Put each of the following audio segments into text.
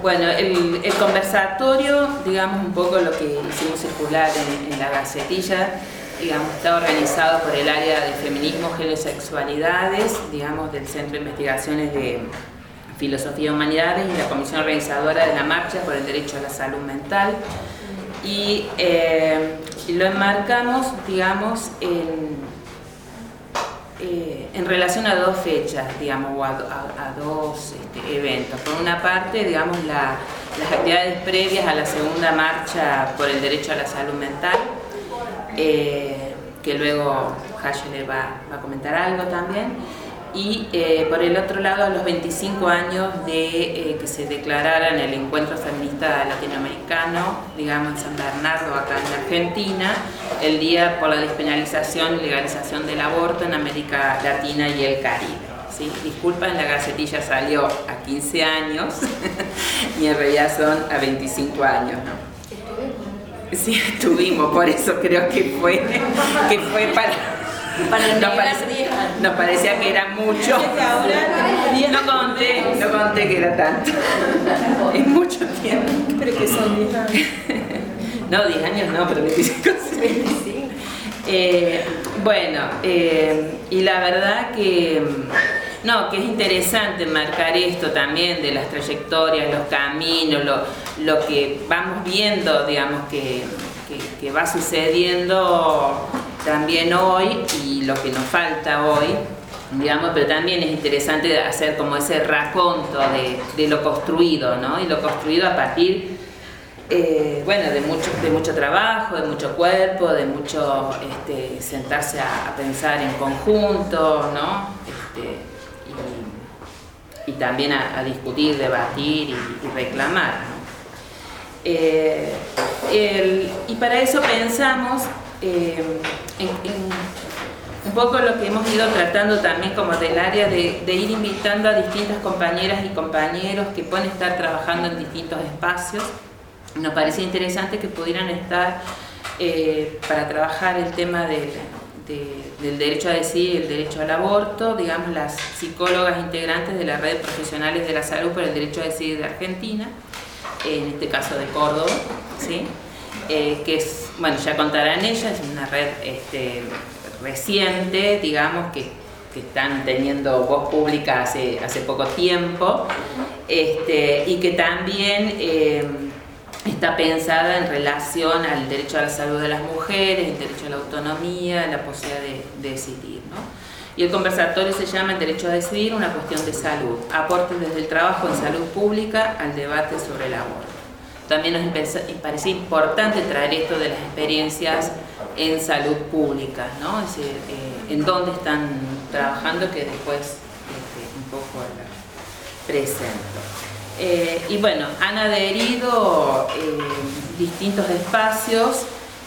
Bueno, el conversatorio, digamos, un poco lo que hicimos circular en la Gacetilla, digamos, está organizado por el área de feminismo, género y sexualidades, digamos, del Centro de Investigaciones de Filosofía y Humanidades y la comisión organizadora de la Marcha por el Derecho a la Salud Mental. Y lo enmarcamos, digamos, en relación a dos fechas, digamos, o a dos eventos. Por una parte, digamos, las actividades previas a la segunda marcha por el derecho a la salud mental, que luego Halle va a comentar algo también. Y por el otro lado, a los 25 años de que se declarara en el Encuentro Feminista Latinoamericano, digamos en San Bernardo, acá en Argentina, el Día por la Despenalización y Legalización del Aborto en América Latina y el Caribe. ¿Sí? Disculpa, en la Gacetilla salió a 15 años y en realidad son a 25 años, ¿no? Sí, estuvimos, por eso creo que fue nos parecía que era mucho. No conté que era tanto. Es mucho tiempo. Pero que son 10 años. No, 10 años no, pero 25. Bueno, y la verdad que es interesante marcar esto también de las trayectorias, los caminos, lo que vamos viendo, digamos, que va sucediendo también hoy y lo que nos falta hoy, digamos, pero también es interesante hacer como ese raconto de lo construido, ¿no? Y lo construido a partir, bueno, de mucho trabajo, de mucho cuerpo, de mucho sentarse a pensar en conjunto, ¿no? Y también a discutir, debatir y reclamar, ¿no? Y para eso pensamos un poco lo que hemos ido tratando también como del área de ir invitando a distintas compañeras y compañeros que pueden estar trabajando en distintos espacios. Nos parecía interesante que pudieran estar para trabajar el tema del derecho a decidir y el derecho al aborto, digamos, las psicólogas integrantes de la red de profesionales de la salud por el derecho a decidir de Argentina, en este caso de Córdoba, ¿sí? Que es, bueno, ya contarán ellas, es una red reciente, digamos, que están teniendo voz pública hace poco tiempo, y que también está pensada en relación al derecho a la salud de las mujeres, el derecho a la autonomía, la posibilidad de decidir, ¿no? Y el conversatorio se llama El derecho a decidir, una cuestión de salud, aportes desde el trabajo en salud pública al debate sobre el aborto. También nos parecía importante traer esto de las experiencias en salud pública, ¿no? Es decir, en dónde están trabajando, que después un poco la presento. Y bueno, han adherido distintos espacios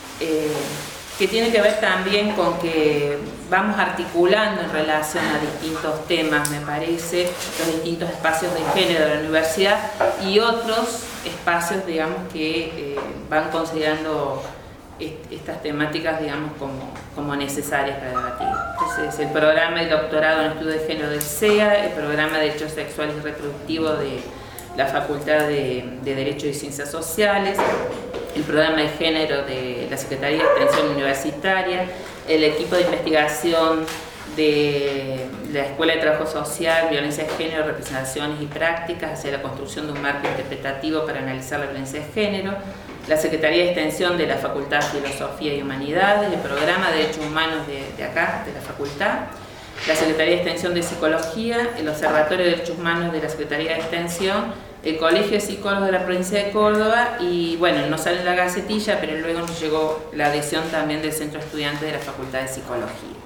que tienen que ver también con que vamos articulando en relación a distintos temas, me parece, los distintos espacios de género de la universidad y otros espacios, digamos, que van considerando estas temáticas, digamos, como necesarias para debatir. Entonces, el programa de doctorado en estudio de género del CEA, el programa de derechos sexuales y reproductivos de la Facultad de Derecho y Ciencias Sociales, el programa de género de la Secretaría de Extensión Universitaria, el equipo de investigación de la Escuela de Trabajo Social, Violencia de Género, Representaciones y Prácticas hacia la construcción de un marco interpretativo para analizar la violencia de género, la Secretaría de Extensión de la Facultad de Filosofía y Humanidades, el programa de Derechos Humanos de acá, de la Facultad, la Secretaría de Extensión de Psicología, el Observatorio de Derechos Humanos de la Secretaría de Extensión, el Colegio de Psicólogos de la Provincia de Córdoba y, bueno, no sale en la Gacetilla, pero luego nos llegó la adhesión también del Centro de Estudiantes de la Facultad de Psicología.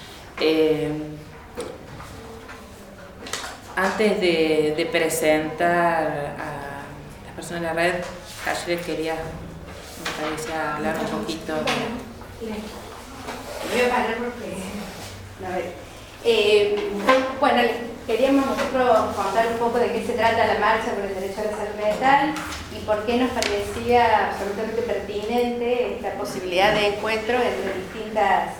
Antes de presentar a las personas de la red, Halle quería, me parece, hablar un poquito. Voy a parar porque, a ver, bueno, queríamos nosotros contar un poco de qué se trata la marcha por el derecho a la salud mental y por qué nos parecía absolutamente pertinente esta posibilidad de encuentro entre distintas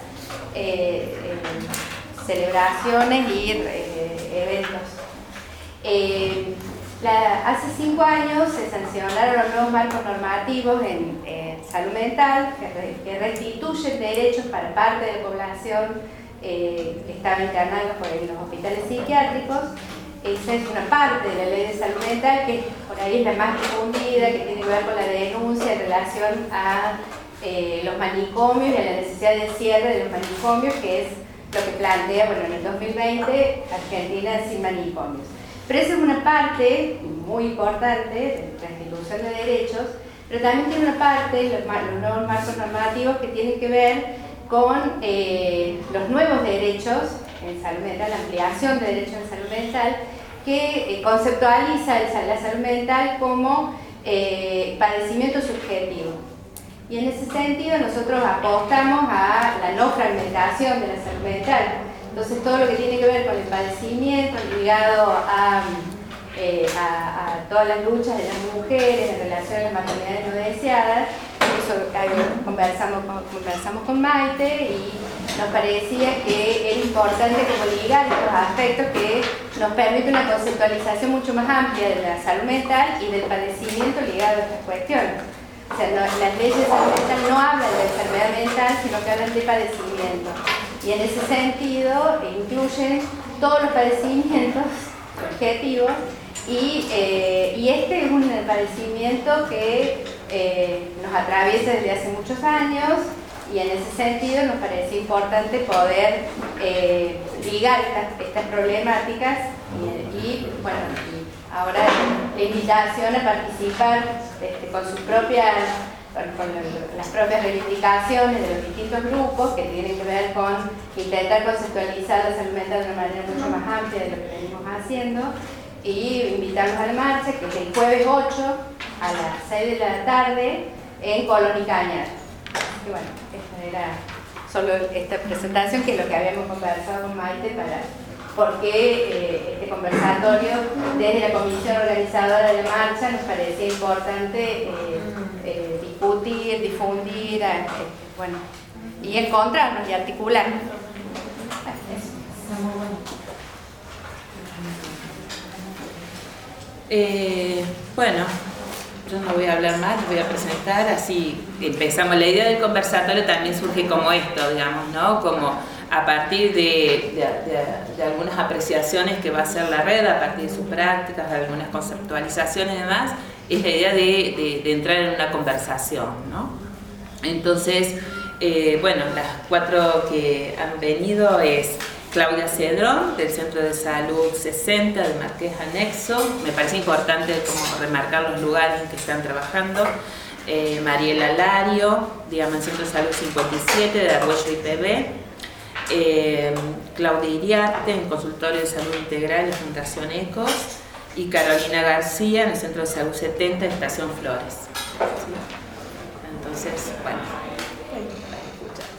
celebraciones y eventos. Hace 5 años se sancionaron los nuevos marcos normativos en salud mental que restituyen derechos para parte de la población que estaba internada en los hospitales psiquiátricos. Esa es una parte de la ley de salud mental que por ahí es la más difundida, que tiene que ver con la denuncia en relación a los manicomios y a la necesidad de cierre de los manicomios, que es lo que plantea, bueno, en el 2020 Argentina sin manicomios. Pero esa es una parte muy importante de restitución de derechos, pero también tiene una parte, los nuevos marcos normativos, que tienen que ver con los nuevos derechos en salud mental, la ampliación de derechos en salud mental, que conceptualiza la salud mental como padecimiento subjetivo. Y en ese sentido nosotros apostamos a la no fragmentación de la salud mental. Entonces todo lo que tiene que ver con el padecimiento ligado a todas las luchas de las mujeres en relación a las maternidades no deseadas, eso conversamos con Maite y nos parecía que era importante como ligar estos aspectos que nos permite una conceptualización mucho más amplia de la salud mental y del padecimiento ligado a estas cuestiones. O sea, las leyes de salud mental no hablan de enfermedad mental, sino que hablan de padecimiento. Y en ese sentido incluyen todos los padecimientos objetivos y este es un padecimiento que nos atraviesa desde hace muchos años y en ese sentido nos parece importante poder ligar estas problemáticas y bueno, ahora la invitación a participar con sus propias con las propias reivindicaciones de los distintos grupos que tienen que ver con intentar conceptualizar la salud mental de una manera mucho más amplia de lo que venimos haciendo y invitarlos a la marcha, que es el jueves 8 a las 6 de la tarde en Colón y Cañar. Y bueno, esta era solo esta presentación, que es lo que habíamos conversado con Maite para porque este conversatorio desde la comisión organizadora de la marcha nos parecía importante discutir, difundir, bueno, y encontrarnos y articular. Bueno, yo no voy a hablar más, les voy a presentar, así empezamos. La idea del conversatorio también surge como esto, digamos, ¿no? Como a partir de algunas apreciaciones que va a hacer la red, a partir de sus prácticas, de algunas conceptualizaciones y demás, es la idea de entrar en una conversación, ¿no? Entonces, bueno, las 4 que han venido es Claudia Cedrón, del Centro de Salud 60 de Marqués Anexo. Me parece importante como remarcar los lugares en que están trabajando. Mariela Lario, digamos, Centro de Salud 57 de Argüello IPB. Claudia Iriarte, en Consultorio de Salud Integral de Fundación ECOS. Y Carolina García, en el Centro de Salud 70 de Estación Flores. ¿Sí? Entonces, bueno, para escuchar.